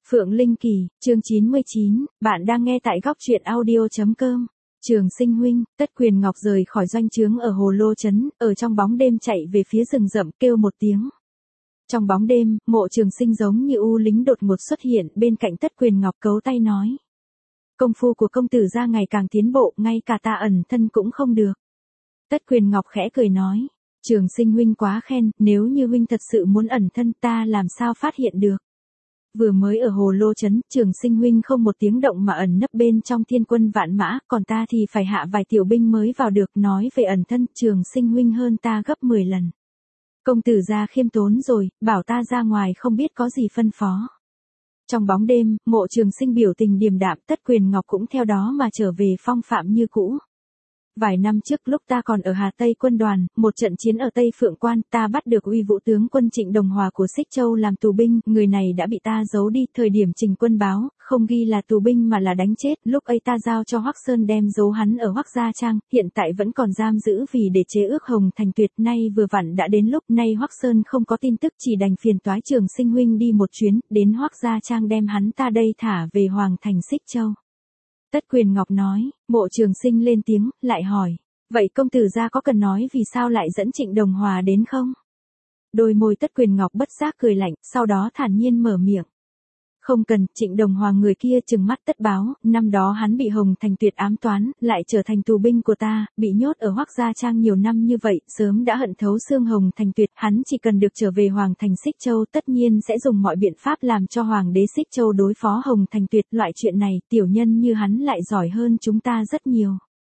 Phượng Linh Kỳ, chương 99, bạn đang nghe tại góc truyện audio.com. Trường Sinh huynh, Tất Quyền Ngọc rời khỏi doanh trướng ở Hồ Lô Trấn, ở trong bóng đêm chạy về phía rừng rậm kêu một tiếng. Trong bóng đêm, Mộ Trường Sinh giống như u lính đột ngột xuất hiện bên cạnh Tất Quyền Ngọc cấu tay nói. Công phu của công tử gia ngày càng tiến bộ, ngay cả ta ẩn thân cũng không được. Tất Quyền Ngọc khẽ cười nói. Trường Sinh huynh quá khen, nếu như huynh thật sự muốn ẩn thân ta làm sao phát hiện được. Vừa mới ở Hồ Lô Trấn, Trường Sinh huynh không một tiếng động mà ẩn nấp bên trong thiên quân vạn mã, còn ta thì phải hạ vài tiểu binh mới vào được. Nói về ẩn thân, Trường Sinh huynh hơn ta gấp 10 lần. Công tử gia khiêm tốn rồi, bảo ta ra ngoài không biết có gì phân phó. Trong bóng đêm, Mộ Trường Sinh biểu tình điềm đạm, Tất Quyền Ngọc cũng theo đó mà trở về phong phạm như cũ. Vài năm trước lúc ta còn ở Hà Tây quân đoàn, một trận chiến ở Tây Phượng Quan, ta bắt được uy vũ tướng quân Trịnh Đồng Hòa của Xích Châu làm tù binh, người này đã bị ta giấu đi, thời điểm trình quân báo, không ghi là tù binh mà là đánh chết, lúc ấy ta giao cho Hoắc Sơn đem giấu hắn ở Hoắc Gia Trang, hiện tại vẫn còn giam giữ vì để chế ước Hồng Thành Tuyệt, nay vừa vặn đã đến lúc, nay Hoắc Sơn không có tin tức, chỉ đành phiền toái Trường Sinh huynh đi một chuyến, đến Hoắc Gia Trang đem hắn ta đây thả về Hoàng thành Xích Châu. Tất Quyền Ngọc nói, Mộ Trường Sinh lên tiếng, lại hỏi, vậy công tử gia có cần nói vì sao lại dẫn Trịnh Đồng Hòa đến không? Đôi môi Tất Quyền Ngọc bất giác cười lạnh, sau đó thản nhiên mở miệng. Không cần, Trịnh Đồng Hòa người kia trừng mắt tất báo, năm đó hắn bị Hồng Thành Tuyệt ám toán, lại trở thành tù binh của ta, bị nhốt ở Hoắc Gia Trang nhiều năm như vậy, sớm đã hận thấu xương Hồng Thành Tuyệt, hắn chỉ cần được trở về Hoàng thành Xích Châu tất nhiên sẽ dùng mọi biện pháp làm cho Hoàng đế Xích Châu đối phó Hồng Thành Tuyệt, loại chuyện này, tiểu nhân như hắn lại giỏi hơn chúng ta rất nhiều.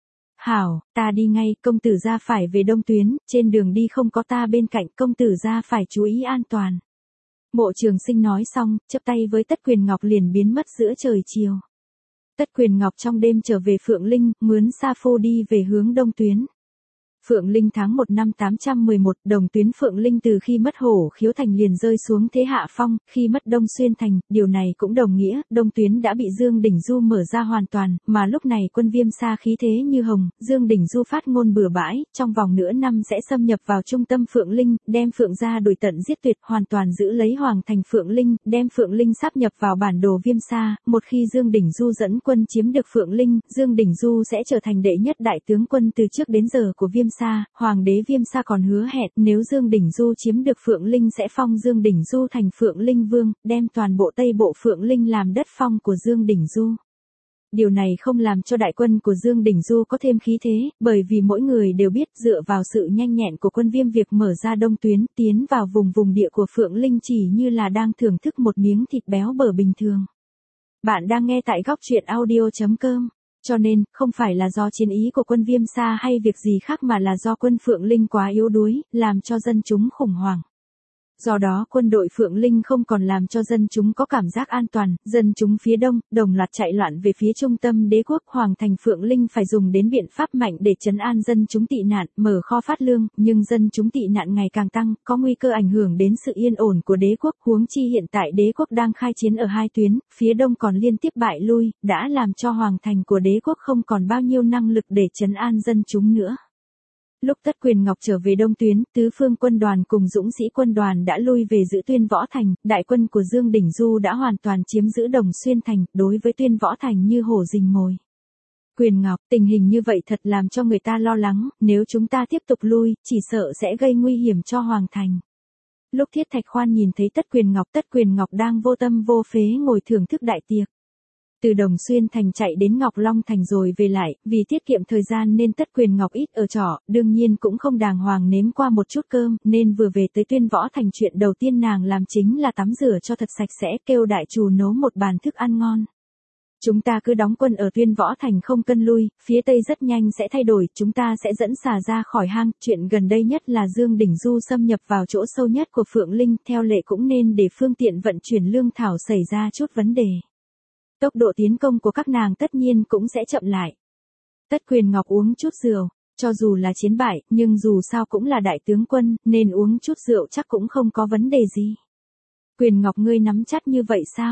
Hảo, ta đi ngay, công tử gia phải về Đông Tuyến, trên đường đi không có ta bên cạnh, công tử gia phải chú ý an toàn. Mộ Trường Sinh nói xong, chắp tay với Tất Quyền Ngọc liền biến mất giữa trời chiều. Tất Quyền Ngọc trong đêm trở về Phượng Linh, mướn sa phu đi về hướng Đông Tuyến. Phượng Linh tháng 1 năm 811, Đồng Tuyến Phượng Linh từ khi mất Hổ Khiếu Thành liền rơi xuống thế hạ phong, khi mất Đông Xuyên Thành, điều này cũng đồng nghĩa, Đông Tuyến đã bị Dương Đỉnh Du mở ra hoàn toàn, mà lúc này quân Viêm Sa khí thế như hồng, Dương Đỉnh Du phát ngôn bừa bãi, trong vòng nửa năm sẽ xâm nhập vào trung tâm Phượng Linh, đem Phượng gia đuổi tận giết tuyệt, hoàn toàn giữ lấy Hoàng thành Phượng Linh, đem Phượng Linh sáp nhập vào bản đồ Viêm Sa, một khi Dương Đỉnh Du dẫn quân chiếm được Phượng Linh, Dương Đỉnh Du sẽ trở thành đệ nhất đại tướng quân từ trước đến giờ của Viêm Sa. Hoàng đế Viêm Sa còn hứa hẹn nếu Dương Đỉnh Du chiếm được Phượng Linh sẽ phong Dương Đỉnh Du thành Phượng Linh Vương, đem toàn bộ Tây Bộ Phượng Linh làm đất phong của Dương Đỉnh Du. Điều này không làm cho đại quân của Dương Đỉnh Du có thêm khí thế, bởi vì mỗi người đều biết dựa vào sự nhanh nhẹn của quân Viêm việc mở ra Đông Tuyến, tiến vào vùng địa của Phượng Linh chỉ như là đang thưởng thức một miếng thịt béo bở bình thường. Bạn đang nghe tại góc truyện audio.com. Cho nên, không phải là do chiến ý của quân Viêm Sa hay việc gì khác mà là do quân Phượng Linh quá yếu đuối, làm cho dân chúng khủng hoảng. Do đó quân đội Phượng Linh không còn làm cho dân chúng có cảm giác an toàn, dân chúng phía đông, đồng loạt chạy loạn về phía trung tâm đế quốc. Hoàng thành Phượng Linh phải dùng đến biện pháp mạnh để trấn an dân chúng tị nạn, mở kho phát lương, nhưng dân chúng tị nạn ngày càng tăng, có nguy cơ ảnh hưởng đến sự yên ổn của đế quốc, huống chi hiện tại đế quốc đang khai chiến ở hai tuyến, phía đông còn liên tiếp bại lui, đã làm cho hoàng thành của đế quốc không còn bao nhiêu năng lực để trấn an dân chúng nữa. Lúc Tất Quyền Ngọc trở về Đông Tuyến, tứ phương quân đoàn cùng dũng sĩ quân đoàn đã lui về giữ Tuyên Võ Thành, đại quân của Dương Đỉnh Du đã hoàn toàn chiếm giữ Đồng Xuyên Thành, đối với Tuyên Võ Thành như hổ rình mồi. Quyền Ngọc, tình hình như vậy thật làm cho người ta lo lắng, nếu chúng ta tiếp tục lui, chỉ sợ sẽ gây nguy hiểm cho Hoàng thành. Lúc Thiết Thạch Khoan nhìn thấy Tất Quyền Ngọc đang vô tâm vô phế ngồi thưởng thức đại tiệc. Từ Đồng Xuyên Thành chạy đến Ngọc Long Thành rồi về lại, vì tiết kiệm thời gian nên Tất Quyền Ngọc ít ở trọ, đương nhiên cũng không đàng hoàng nếm qua một chút cơm, nên vừa về tới Tuyên Võ Thành chuyện đầu tiên nàng làm chính là tắm rửa cho thật sạch sẽ, kêu đại chủ nấu một bàn thức ăn ngon. Chúng ta cứ đóng quân ở Tuyên Võ Thành không cân lui, phía Tây rất nhanh sẽ thay đổi, chúng ta sẽ dẫn xà ra khỏi hang, chuyện gần đây nhất là Dương Đỉnh Du xâm nhập vào chỗ sâu nhất của Phượng Linh, theo lệ cũng nên để phương tiện vận chuyển lương thảo xảy ra chút vấn đề. Tốc độ tiến công của các nàng tất nhiên cũng sẽ chậm lại. Tất Quyền Ngọc uống chút rượu, cho dù là chiến bại, nhưng dù sao cũng là đại tướng quân, nên uống chút rượu chắc cũng không có vấn đề gì. Quyền Ngọc ngươi nắm chắc như vậy sao?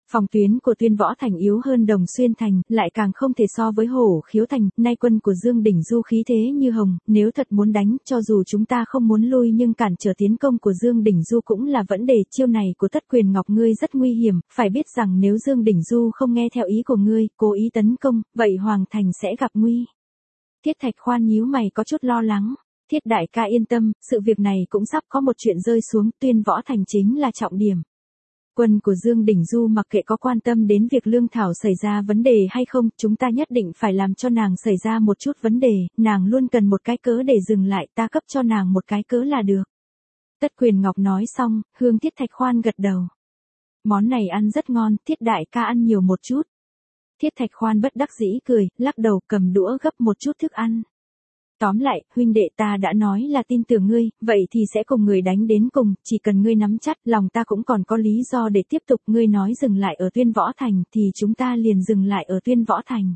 Phòng tuyến của Tuyên Võ Thành yếu hơn Đồng Xuyên Thành, lại càng không thể so với Hổ Khiếu Thành, nay quân của Dương Đỉnh Du khí thế như hồng, nếu thật muốn đánh, cho dù chúng ta không muốn lui nhưng cản trở tiến công của Dương Đỉnh Du cũng là vấn đề. Chiêu này của Tất Quyền Ngọc ngươi rất nguy hiểm, phải biết rằng nếu Dương Đỉnh Du không nghe theo ý của ngươi, cố ý tấn công, vậy Hoàng Thành sẽ gặp nguy. Thiết Thạch Khoan nhíu mày có chút lo lắng. Thiết đại ca yên tâm, sự việc này cũng sắp có một chuyện rơi xuống, Tuyên Võ Thành chính là trọng điểm. Quân của Dương Đỉnh Du mặc kệ có quan tâm đến việc Lương Thảo xảy ra vấn đề hay không, chúng ta nhất định phải làm cho nàng xảy ra một chút vấn đề, nàng luôn cần một cái cớ để dừng lại, ta cấp cho nàng một cái cớ là được. Tất Quyền Ngọc nói xong, Hương Thiết Thạch Khoan gật đầu. Món này ăn rất ngon, Thiết đại ca ăn nhiều một chút. Thiết Thạch Khoan bất đắc dĩ cười, lắc đầu cầm đũa gấp một chút thức ăn. Tóm lại, huynh đệ ta đã nói là tin tưởng ngươi, vậy thì sẽ cùng người đánh đến cùng, chỉ cần ngươi nắm chắc, lòng ta cũng còn có lý do để tiếp tục, ngươi nói dừng lại ở Tuyên Võ Thành thì chúng ta liền dừng lại ở Tuyên Võ Thành.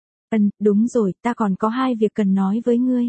Đúng rồi, ta còn có hai việc cần nói với ngươi.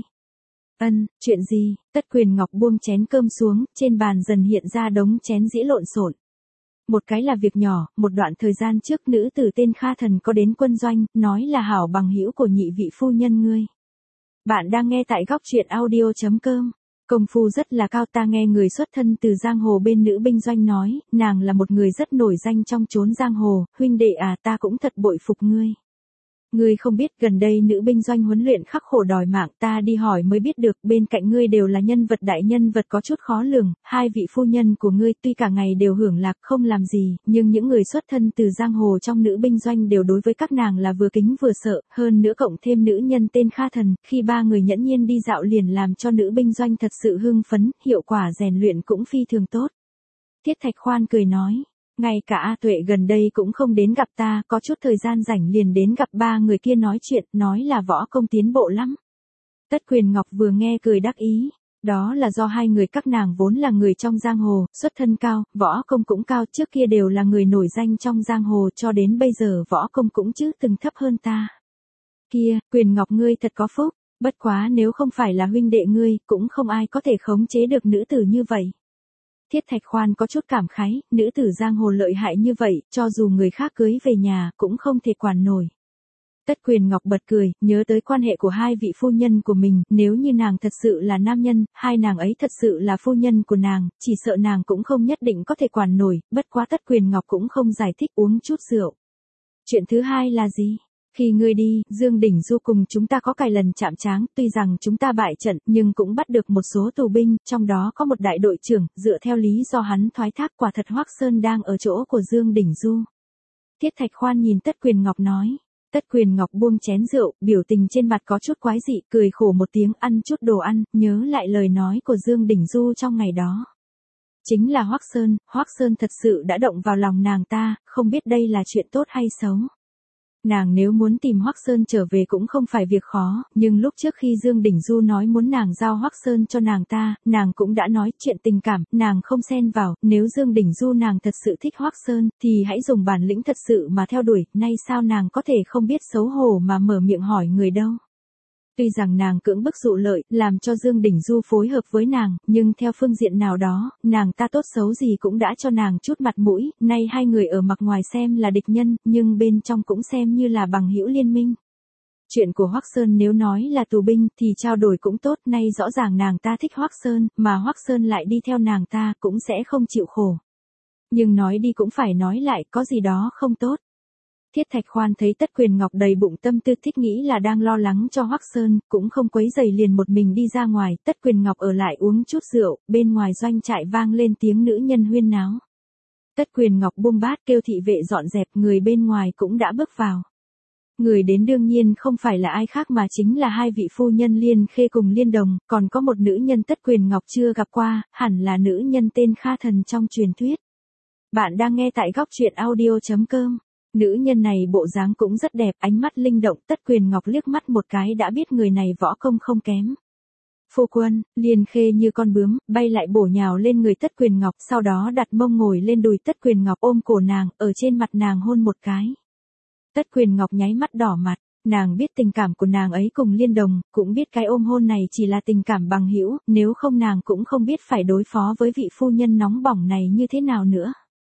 Chuyện gì? Tất Quyền Ngọc buông chén cơm xuống, trên bàn dần hiện ra đống chén dĩa lộn xộn. Một cái là việc nhỏ, một đoạn thời gian trước nữ tử tên Kha Thần có đến quân doanh, nói là hảo bằng hữu của nhị vị phu nhân ngươi. Bạn đang nghe tại góc truyện audio.com. Công phu rất là cao, ta nghe người xuất thân từ giang hồ bên nữ binh doanh nói, nàng là một người rất nổi danh trong chốn giang hồ, huynh đệ à, ta cũng thật bội phục ngươi. Ngươi không biết gần đây nữ binh doanh huấn luyện khắc khổ đòi mạng, ta đi hỏi mới biết được, bên cạnh ngươi đều là nhân vật đại nhân vật có chút khó lường, hai vị phu nhân của ngươi tuy cả ngày đều hưởng lạc không làm gì, nhưng những người xuất thân từ giang hồ trong nữ binh doanh đều đối với các nàng là vừa kính vừa sợ, hơn nữa cộng thêm nữ nhân tên Kha Thần, khi ba người nhẫn nhiên đi dạo liền làm cho nữ binh doanh thật sự hưng phấn, hiệu quả rèn luyện cũng phi thường tốt. Thiết Thạch Khoan cười nói. Ngay cả A Tuệ gần đây cũng không đến gặp ta, có chút thời gian rảnh liền đến gặp ba người kia nói chuyện, nói là võ công tiến bộ lắm. Tất Quyền Ngọc vừa nghe cười đắc ý, đó là do hai người các nàng vốn là người trong giang hồ, xuất thân cao, võ công cũng cao, trước kia đều là người nổi danh trong giang hồ, cho đến bây giờ võ công cũng chứ từng thấp hơn ta. Kia, Quyền Ngọc ngươi thật có phúc, bất quá nếu không phải là huynh đệ ngươi, cũng không ai có thể khống chế được nữ tử như vậy. Thiết Thạch Khoan có chút cảm khái, nữ tử giang hồ lợi hại như vậy, cho dù người khác cưới về nhà, cũng không thể quản nổi. Tất Quyền Ngọc bật cười, nhớ tới quan hệ của hai vị phu nhân của mình, nếu như nàng thật sự là nam nhân, hai nàng ấy thật sự là phu nhân của nàng, chỉ sợ nàng cũng không nhất định có thể quản nổi, bất quá Tất Quyền Ngọc cũng không giải thích uống chút rượu. Chuyện thứ hai là gì? Khi ngươi đi, Dương Đỉnh Du cùng chúng ta có vài lần chạm trán, tuy rằng chúng ta bại trận, nhưng cũng bắt được một số tù binh, trong đó có một đại đội trưởng, dựa theo lý do hắn thoái thác, quả thật Hoắc Sơn đang ở chỗ của Dương Đỉnh Du. Thiết Thạch Khoan nhìn Tất Quyền Ngọc nói. Tất Quyền Ngọc buông chén rượu, biểu tình trên mặt có chút quái dị, cười khổ một tiếng, ăn chút đồ ăn, nhớ lại lời nói của Dương Đỉnh Du trong ngày đó. Chính là Hoắc Sơn thật sự đã động vào lòng nàng ta, không biết đây là chuyện tốt hay xấu. Nàng nếu muốn tìm Hoắc Sơn trở về cũng không phải việc khó, nhưng lúc trước khi Dương Đỉnh Du nói muốn nàng giao Hoắc Sơn cho nàng ta, nàng cũng đã nói chuyện tình cảm, nàng không xen vào, nếu Dương Đỉnh Du nàng thật sự thích Hoắc Sơn, thì hãy dùng bản lĩnh thật sự mà theo đuổi, nay sao nàng có thể không biết xấu hổ mà mở miệng hỏi người đâu. Tuy rằng nàng cưỡng bức dụ lợi, làm cho Dương Đỉnh Du phối hợp với nàng, nhưng theo phương diện nào đó, nàng ta tốt xấu gì cũng đã cho nàng chút mặt mũi, nay hai người ở mặt ngoài xem là địch nhân, nhưng bên trong cũng xem như là bằng hữu liên minh. Chuyện của Hoắc Sơn nếu nói là tù binh thì trao đổi cũng tốt, nay rõ ràng nàng ta thích Hoắc Sơn, mà Hoắc Sơn lại đi theo nàng ta cũng sẽ không chịu khổ. Nhưng nói đi cũng phải nói lại, có gì đó không tốt. Thiết Thạch Khoan thấy Tất Quyền Ngọc đầy bụng tâm tư, thích nghĩ là đang lo lắng cho Hoắc Sơn, cũng không quấy rầy liền một mình đi ra ngoài, Tất Quyền Ngọc ở lại uống chút rượu, bên ngoài doanh trại vang lên tiếng nữ nhân huyên náo. Tất Quyền Ngọc buông bát kêu thị vệ dọn dẹp, người bên ngoài cũng đã bước vào. Người đến đương nhiên không phải là ai khác mà chính là hai vị phu nhân Liên Khê cùng Liên Đồng, còn có một nữ nhân Tất Quyền Ngọc chưa gặp qua, hẳn là nữ nhân tên Kha Thần trong truyền thuyết. Bạn đang nghe tại góc truyện audio.com. Nữ nhân này bộ dáng cũng rất đẹp, ánh mắt linh động, Tất Quyền Ngọc liếc mắt một cái đã biết người này võ công không kém. Phu quân, Liên Khê như con bướm, bay lại bổ nhào lên người Tất Quyền Ngọc, sau đó đặt mông ngồi lên đùi Tất Quyền Ngọc, ôm cổ nàng, ở trên mặt nàng hôn một cái. Tất Quyền Ngọc nháy mắt đỏ mặt, nàng biết tình cảm của nàng ấy cùng Liên Đồng, cũng biết cái ôm hôn này chỉ là tình cảm bằng hữu, nếu không nàng cũng không biết phải đối phó với vị phu nhân nóng bỏng này như thế nào nữa.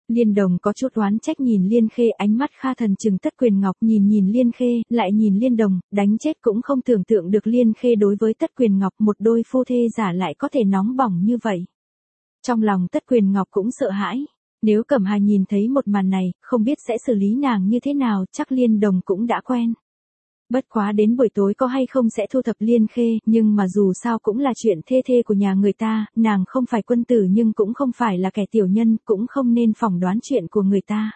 Liên Đồng có chút oán trách nhìn Liên Khê, ánh mắt Kha Thần trừng Tất Quyền Ngọc, nhìn Liên Khê, lại nhìn Liên Đồng, đánh chết cũng không tưởng tượng được Liên Khê đối với Tất Quyền Ngọc một đôi phu thê giả lại có thể nóng bỏng như vậy. Trong lòng Tất Quyền Ngọc cũng sợ hãi. Nếu Cẩm Hà nhìn thấy một màn này, không biết sẽ xử lý nàng như thế nào, chắc Liên Đồng cũng đã quen. Bất quá đến buổi tối có hay không sẽ thu thập Liên Khê, nhưng mà dù sao cũng là chuyện thê thê của nhà người ta, nàng không phải quân tử nhưng cũng không phải là kẻ tiểu nhân, cũng không nên phỏng đoán chuyện của người ta.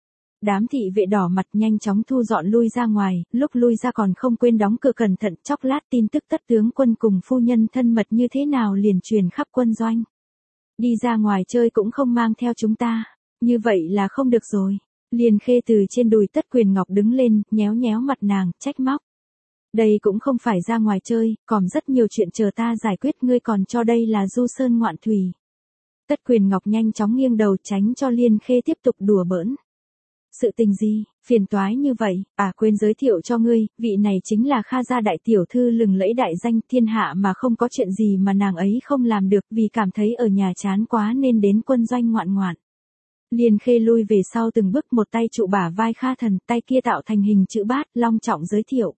Đám thị vệ đỏ mặt nhanh chóng thu dọn lui ra ngoài, lúc lui ra còn không quên đóng cửa cẩn thận, chốc lát tin tức Tất tướng quân cùng phu nhân thân mật như thế nào liền truyền khắp quân doanh. Đi ra ngoài chơi cũng không mang theo chúng ta, như vậy là không được rồi. Liên Khê từ trên đùi Tất Quyền Ngọc đứng lên, nhéo nhéo mặt nàng, trách móc. Đây cũng không phải ra ngoài chơi, còn rất nhiều chuyện chờ ta giải quyết, ngươi còn cho đây là du sơn ngoạn thủy. Tất Quyền Ngọc nhanh chóng nghiêng đầu tránh cho Liên Khê tiếp tục đùa bỡn. Sự tình gì, phiền toái như vậy, quên giới thiệu cho ngươi, vị này chính là Kha gia đại tiểu thư lừng lẫy đại danh thiên hạ mà không có chuyện gì mà nàng ấy không làm được vì cảm thấy ở nhà chán quá nên đến quân doanh ngoạn ngoạn. Liên Khê lui về sau từng bước, một tay trụ bả vai Kha Thần, tay kia tạo thành hình chữ bát, long trọng giới thiệu.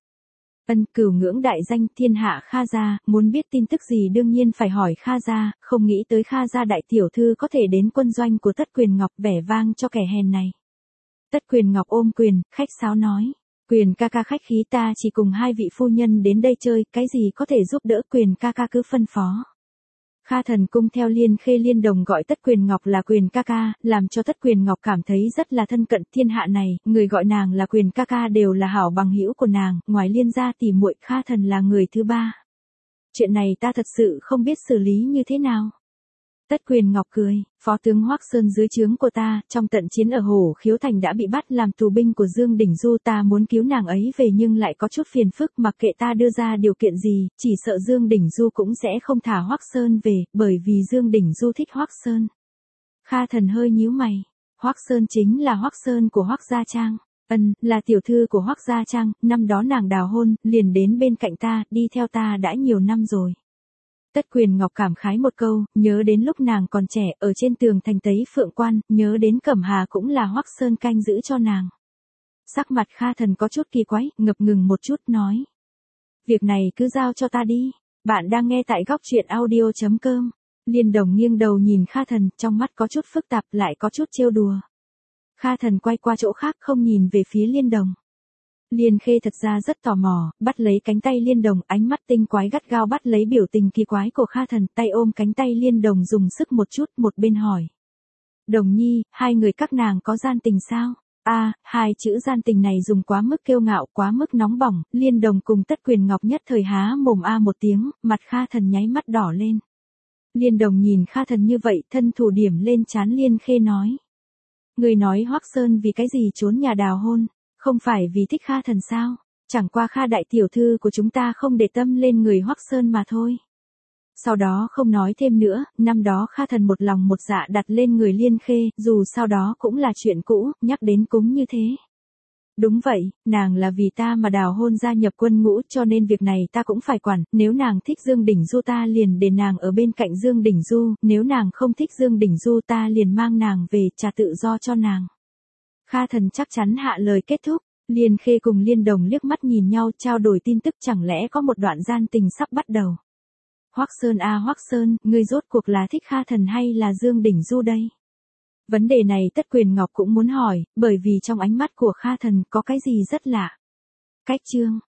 Cửu ngưỡng đại danh thiên hạ Kha gia, muốn biết tin tức gì đương nhiên phải hỏi Kha gia, không nghĩ tới Kha gia đại tiểu thư có thể đến quân doanh của Tất Quyền Ngọc, vẻ vang cho kẻ hèn này. Tất Quyền Ngọc ôm quyền, khách sáo nói. Quyền ca ca khách khí, ta chỉ cùng hai vị phu nhân đến đây chơi, cái gì có thể giúp đỡ Quyền ca ca cứ phân phó. Kha Thần cung theo Liên Khê Liên Đồng gọi Tất Quyền Ngọc là Quyền ca ca, làm cho Tất Quyền Ngọc cảm thấy rất là thân cận. Thiên hạ này, người gọi nàng là Quyền ca ca đều là hảo bằng hữu của nàng, ngoài Liên gia tỉ muội, Kha Thần là người thứ ba. Chuyện này ta thật sự không biết xử lý như thế nào. Tất Quyền Ngọc cười, phó tướng Hoắc Sơn dưới trướng của ta, trong trận chiến ở Hổ Khiếu Thành đã bị bắt làm tù binh của Dương Đỉnh Du, ta muốn cứu nàng ấy về nhưng lại có chút phiền phức, mặc kệ ta đưa ra điều kiện gì, chỉ sợ Dương Đỉnh Du cũng sẽ không thả Hoắc Sơn về, bởi vì Dương Đỉnh Du thích Hoắc Sơn. Kha Thần hơi nhíu mày, Hoắc Sơn chính là Hoắc Sơn của Hoắc Gia Trang. Là tiểu thư của Hoắc Gia Trang, năm đó nàng đào hôn, liền đến bên cạnh ta, đi theo ta đã nhiều năm rồi. Tất Quyền Ngọc cảm khái một câu, nhớ đến lúc nàng còn trẻ, ở trên tường thành Tấy Phượng Quan, nhớ đến Cẩm Hà cũng là Hoắc Sơn canh giữ cho nàng. Sắc mặt Kha Thần có chút kỳ quái, ngập ngừng một chút nói. Việc này cứ giao cho ta đi, bạn đang nghe tại góc truyện audio.com. Liên Đồng nghiêng đầu nhìn Kha Thần, trong mắt có chút phức tạp lại có chút trêu đùa. Kha Thần quay qua chỗ khác không nhìn về phía Liên Đồng. Liên Khê thật ra rất tò mò, bắt lấy cánh tay Liên Đồng, ánh mắt tinh quái gắt gao bắt lấy biểu tình kỳ quái của Kha Thần, tay ôm cánh tay Liên Đồng dùng sức một chút, một bên hỏi. Đồng nhi, hai người các nàng có gian tình sao? Hai chữ gian tình này dùng quá mức kiêu ngạo, quá mức nóng bỏng, Liên Đồng cùng Tất Quyền Ngọc nhất thời há mồm một tiếng, mặt Kha Thần nháy mắt đỏ lên. Liên Đồng nhìn Kha Thần như vậy, thân thủ điểm lên trán Liên Khê nói. Người nói Hoắc Sơn vì cái gì trốn nhà đào hôn? Không phải vì thích Kha Thần sao? Chẳng qua Kha đại tiểu thư của chúng ta không để tâm lên người Hoắc Sơn mà thôi. Sau đó không nói thêm nữa, năm đó Kha Thần một lòng một dạ đặt lên người Liên Khê, dù sau đó cũng là chuyện cũ, nhắc đến cũng như thế. Đúng vậy, nàng là vì ta mà đào hôn gia nhập quân ngũ, cho nên việc này ta cũng phải quản, nếu nàng thích Dương Đỉnh Du ta liền để nàng ở bên cạnh Dương Đỉnh Du, nếu nàng không thích Dương Đỉnh Du ta liền mang nàng về, trả tự do cho nàng. Kha Thần chắc chắn hạ lời kết thúc, Liên Khê cùng Liên Đồng liếc mắt nhìn nhau trao đổi tin tức, chẳng lẽ có một đoạn gian tình sắp bắt đầu. Hoắc Sơn Hoắc Sơn, ngươi rốt cuộc là thích Kha Thần hay là Dương Đỉnh Du đây? Vấn đề này Tất Quyền Ngọc cũng muốn hỏi, bởi vì trong ánh mắt của Kha Thần có cái gì rất lạ. Cách chương